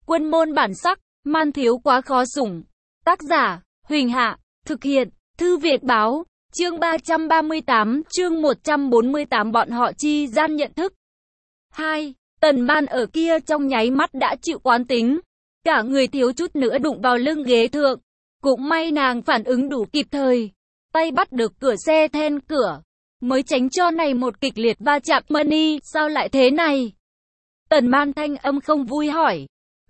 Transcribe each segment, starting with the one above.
Quân môn bản sắc, man thiếu quá khó sủng. Tác giả, Huỳnh Hạ, thực hiện, Thư Việt Báo, chương 338, chương 148 bọn họ chi gian nhận thức. 2. Tần Ban ở kia trong nháy mắt đã chịu quán tính. Cả người thiếu chút nữa đụng vào lưng ghế thượng. Cũng may nàng phản ứng đủ kịp thời. Tay bắt được cửa xe then cửa. Mới tránh cho này một kịch liệt va chạm. Money, sao lại thế này? Tần Ban thanh âm không vui hỏi.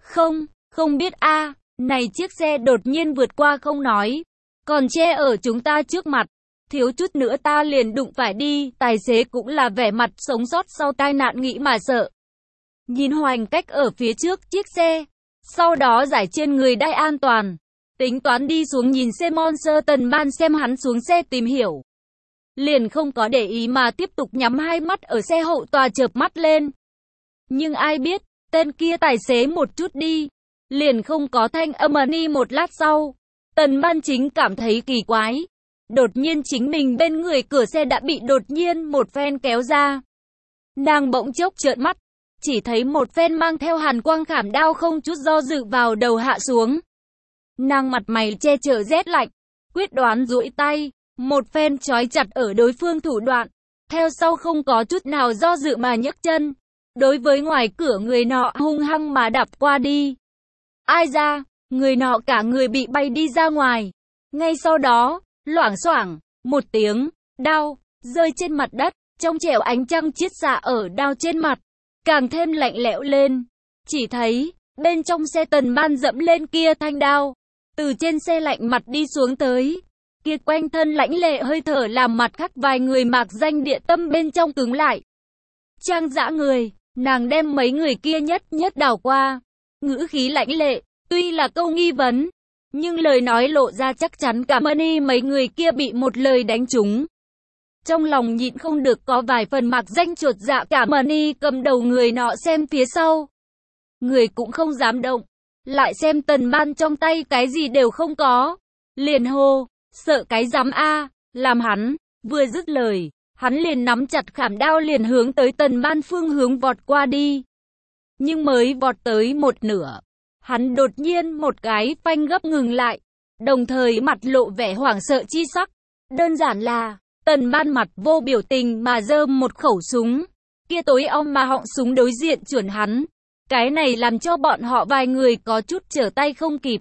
Không biết a. Này chiếc xe đột nhiên vượt qua không nói. Còn che ở chúng ta trước mặt. Thiếu chút nữa ta liền đụng phải đi. Tài xế cũng là vẻ mặt sống sót sau tai nạn nghĩ mà sợ. Nhìn hoành cách ở phía trước chiếc xe. Sau đó giải trên người đai an toàn. Tính toán đi xuống nhìn xe Monster. Tần Ban xem hắn xuống xe tìm hiểu. Liền không có để ý mà tiếp tục nhắm hai mắt ở xe hậu tòa chợp mắt lên. Nhưng ai biết, tên kia tài xế một chút đi. Liền không có thanh âm. Một lát sau, Tần Ban chính cảm thấy kỳ quái. Đột nhiên chính mình bên người cửa xe đã bị đột nhiên một phen kéo ra. Nàng bỗng chốc trợn mắt. Chỉ thấy một phen mang theo hàn quang khảm đao không chút do dự vào đầu hạ xuống. Nàng mặt mày che chở rét lạnh. Quyết đoán duỗi tay. Một phen trói chặt ở đối phương thủ đoạn. Theo sau không có chút nào do dự mà nhấc chân. Đối với ngoài cửa người nọ hung hăng mà đạp qua đi. Ai ra, người nọ cả người bị bay đi ra ngoài. Ngay sau đó, loảng xoảng, một tiếng, đao, rơi trên mặt đất. Trong trẻo ánh trăng chiết xạ ở đao trên mặt. Càng thêm lạnh lẽo lên. Chỉ thấy, bên trong xe Tần Ban dẫm lên kia thanh đao. Từ trên xe lạnh mặt đi xuống tới. Kia quanh thân lãnh lệ hơi thở làm mặt khác vài người mạc danh địa tâm bên trong cứng lại. Trang dã người, nàng đem mấy người kia nhất đảo qua. Ngữ khí lãnh lệ, tuy là câu nghi vấn. Nhưng lời nói lộ ra chắc chắn cả Money mấy người kia bị một lời đánh trúng. Trong lòng nhịn không được có vài phần mạc danh chột dạ. Cả Money cầm đầu người nọ xem phía sau. Người cũng không dám động. Lại xem Tần Ban trong tay cái gì đều không có. Liền hô, sợ cái dám a. Làm hắn, vừa dứt lời, hắn liền nắm chặt khảm đao liền hướng tới Tần Ban phương hướng vọt qua đi. Nhưng mới vọt tới một nửa. Hắn đột nhiên một cái phanh gấp ngừng lại. Đồng thời mặt lộ vẻ hoảng sợ chi sắc. Đơn giản là, Tần Ban mặt vô biểu tình mà giơ một khẩu súng. Kia tối om mà họng súng đối diện chuẩn hắn. Cái này làm cho bọn họ vài người có chút trở tay không kịp.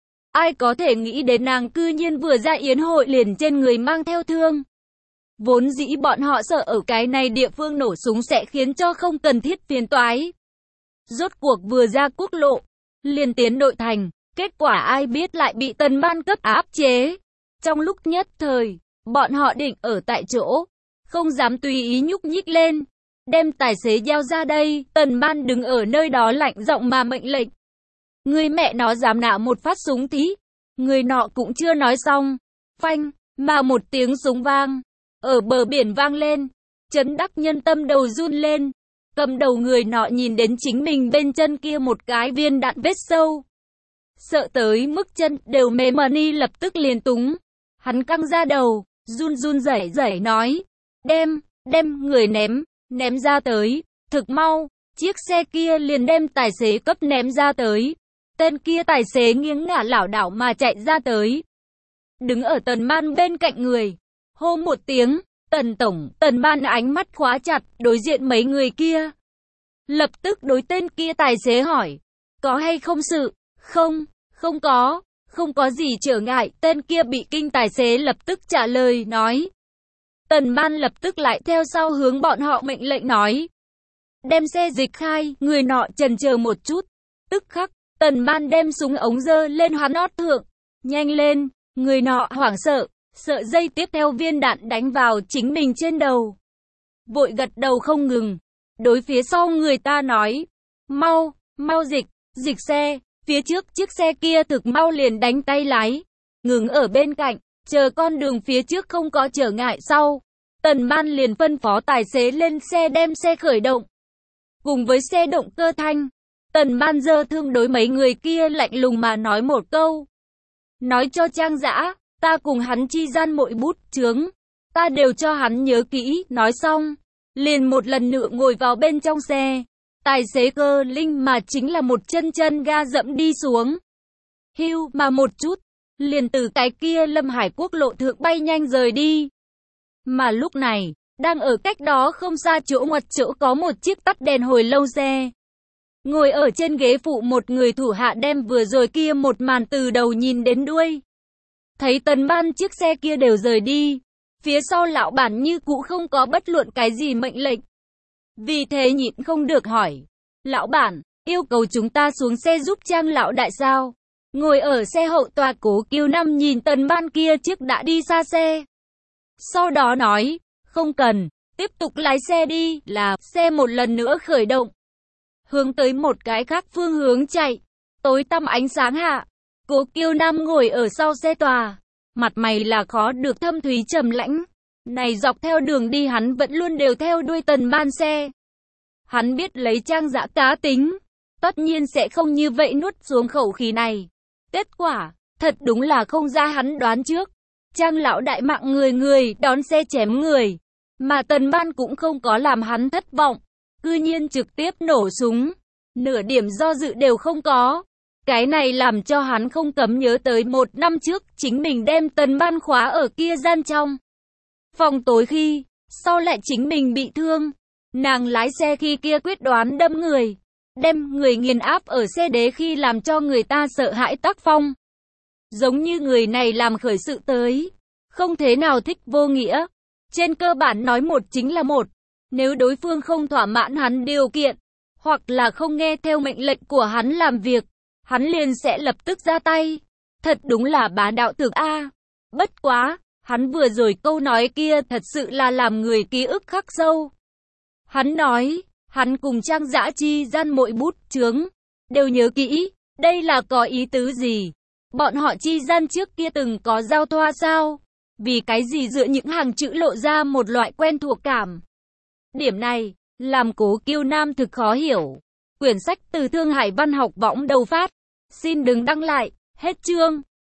Ai có thể nghĩ đến nàng cư nhiên vừa ra yến hội liền trên người mang theo thương. Vốn dĩ bọn họ sợ ở cái này địa phương nổ súng sẽ khiến cho không cần thiết phiền toái. Rốt cuộc vừa ra quốc lộ, liền tiến đội thành, kết quả ai biết lại bị Tần Ban cấp áp chế. Trong lúc nhất thời, bọn họ định ở tại chỗ, không dám tùy ý nhúc nhích lên. Đem tài xế giao ra đây. Tần Ban đứng ở nơi đó lạnh giọng mà mệnh lệnh. Người mẹ nó dám nạo một phát súng thí. Người nọ cũng chưa nói xong. Phanh, mà một tiếng súng vang. Ở bờ biển vang lên. Chấn đắc nhân tâm đầu run lên. Cầm đầu người nọ nhìn đến chính mình bên chân kia một cái viên đạn vết sâu. Sợ tới mức chân đều mềm. Money lập tức liền túng. Hắn căng ra đầu, run rẩy nói. Đem người ném ra tới. Thực mau, chiếc xe kia liền đem tài xế cấp ném ra tới. Tên kia tài xế nghiêng ngả lảo đảo mà chạy ra tới. Đứng ở Tần Ban bên cạnh người. Hô một tiếng, Tần Tổng. Tần Ban ánh mắt khóa chặt, đối diện mấy người kia. Lập tức đối tên kia tài xế hỏi. Có hay không sự? Không có gì trở ngại. Tên kia bị kinh tài xế lập tức trả lời nói. Tần Ban lập tức lại theo sau hướng bọn họ mệnh lệnh nói. Đem xe dịch khai. Người nọ chần chờ một chút. Tức khắc, Tần Ban đem súng ống giơ lên hắn nót thượng. Nhanh lên. Người nọ hoảng sợ. Sợ dây tiếp theo viên đạn đánh vào chính mình trên đầu. Vội gật đầu không ngừng. Đối phía sau người ta nói. Mau dịch xe. Phía trước chiếc xe kia thực mau liền đánh tay lái. Ngừng ở bên cạnh. Chờ con đường phía trước không có trở ngại sau. Tần Ban liền phân phó tài xế lên xe đem xe khởi động. Cùng với xe động cơ thanh. Tần Ban giơ thương đối mấy người kia lạnh lùng mà nói một câu. Nói cho Trang Dã, ta cùng hắn chi gian mỗi bút chướng. Ta đều cho hắn nhớ kỹ. Nói xong, liền một lần nữa ngồi vào bên trong xe. Tài xế cơ linh mà chính là một chân chân ga dẫm đi xuống. Hưu mà một chút, liền từ cái kia Lâm Hải quốc lộ thượng bay nhanh rời đi. Mà lúc này, đang ở cách đó không xa chỗ ngoặt chỗ có một chiếc tắt đèn hồi lâu xe. Ngồi ở trên ghế phụ một người thủ hạ đem vừa rồi kia một màn từ đầu nhìn đến đuôi. Thấy Tần Ban chiếc xe kia đều rời đi, phía sau lão bản như cũ không có bất luận cái gì mệnh lệnh. Vì thế nhịn không được hỏi, lão bản, yêu cầu chúng ta xuống xe giúp Trang lão đại sao? Ngồi ở xe hậu tòa Cố Kiêu Năm nhìn Tần Ban kia trước đã đi xa xe. Sau đó nói, không cần, tiếp tục lái xe đi, là xe một lần nữa khởi động. Hướng tới một cái khác phương hướng chạy, tối tăm ánh sáng hạ. Cố Kiêu Nam ngồi ở sau xe tòa, mặt mày là khó được thâm thúy trầm lãnh. Này dọc theo đường đi hắn vẫn luôn đều theo đuôi Tần Ban xe. Hắn biết lấy Trang Dã cá tính, tất nhiên sẽ không như vậy nuốt xuống khẩu khí này. Kết quả, thật đúng là không ra hắn đoán trước. Trang lão đại mạng người đón xe chém người, mà Tần Ban cũng không có làm hắn thất vọng, cư nhiên trực tiếp nổ súng, nửa điểm do dự đều không có. Cái này làm cho hắn không cấm nhớ tới 1 năm trước, chính mình đem Tần Ban khóa ở kia gian trong phòng tối khi, sau lại chính mình bị thương. Nàng lái xe khi kia quyết đoán đâm người, đem người nghiền áp ở xe đế khi làm cho người ta sợ hãi tác phong. Giống như người này làm khởi sự tới, không thế nào thích vô nghĩa. Trên cơ bản nói một chính là một, nếu đối phương không thỏa mãn hắn điều kiện, hoặc là không nghe theo mệnh lệnh của hắn làm việc, hắn liền sẽ lập tức ra tay. Thật đúng là bá đạo thực a. Bất quá, hắn vừa rồi câu nói kia thật sự là làm người ký ức khắc sâu. Hắn nói, hắn cùng Trang Dã chi gian mỗi bút chướng, đều nhớ kỹ, đây là có ý tứ gì? Bọn họ chi gian trước kia từng có giao thoa sao? Vì cái gì dựa những hàng chữ lộ ra một loại quen thuộc cảm? Điểm này, làm Cố Kiêu Nam thực khó hiểu. Quyển sách từ Thương Hải Văn học võng đầu phát. Xin đừng đăng lại, hết chương.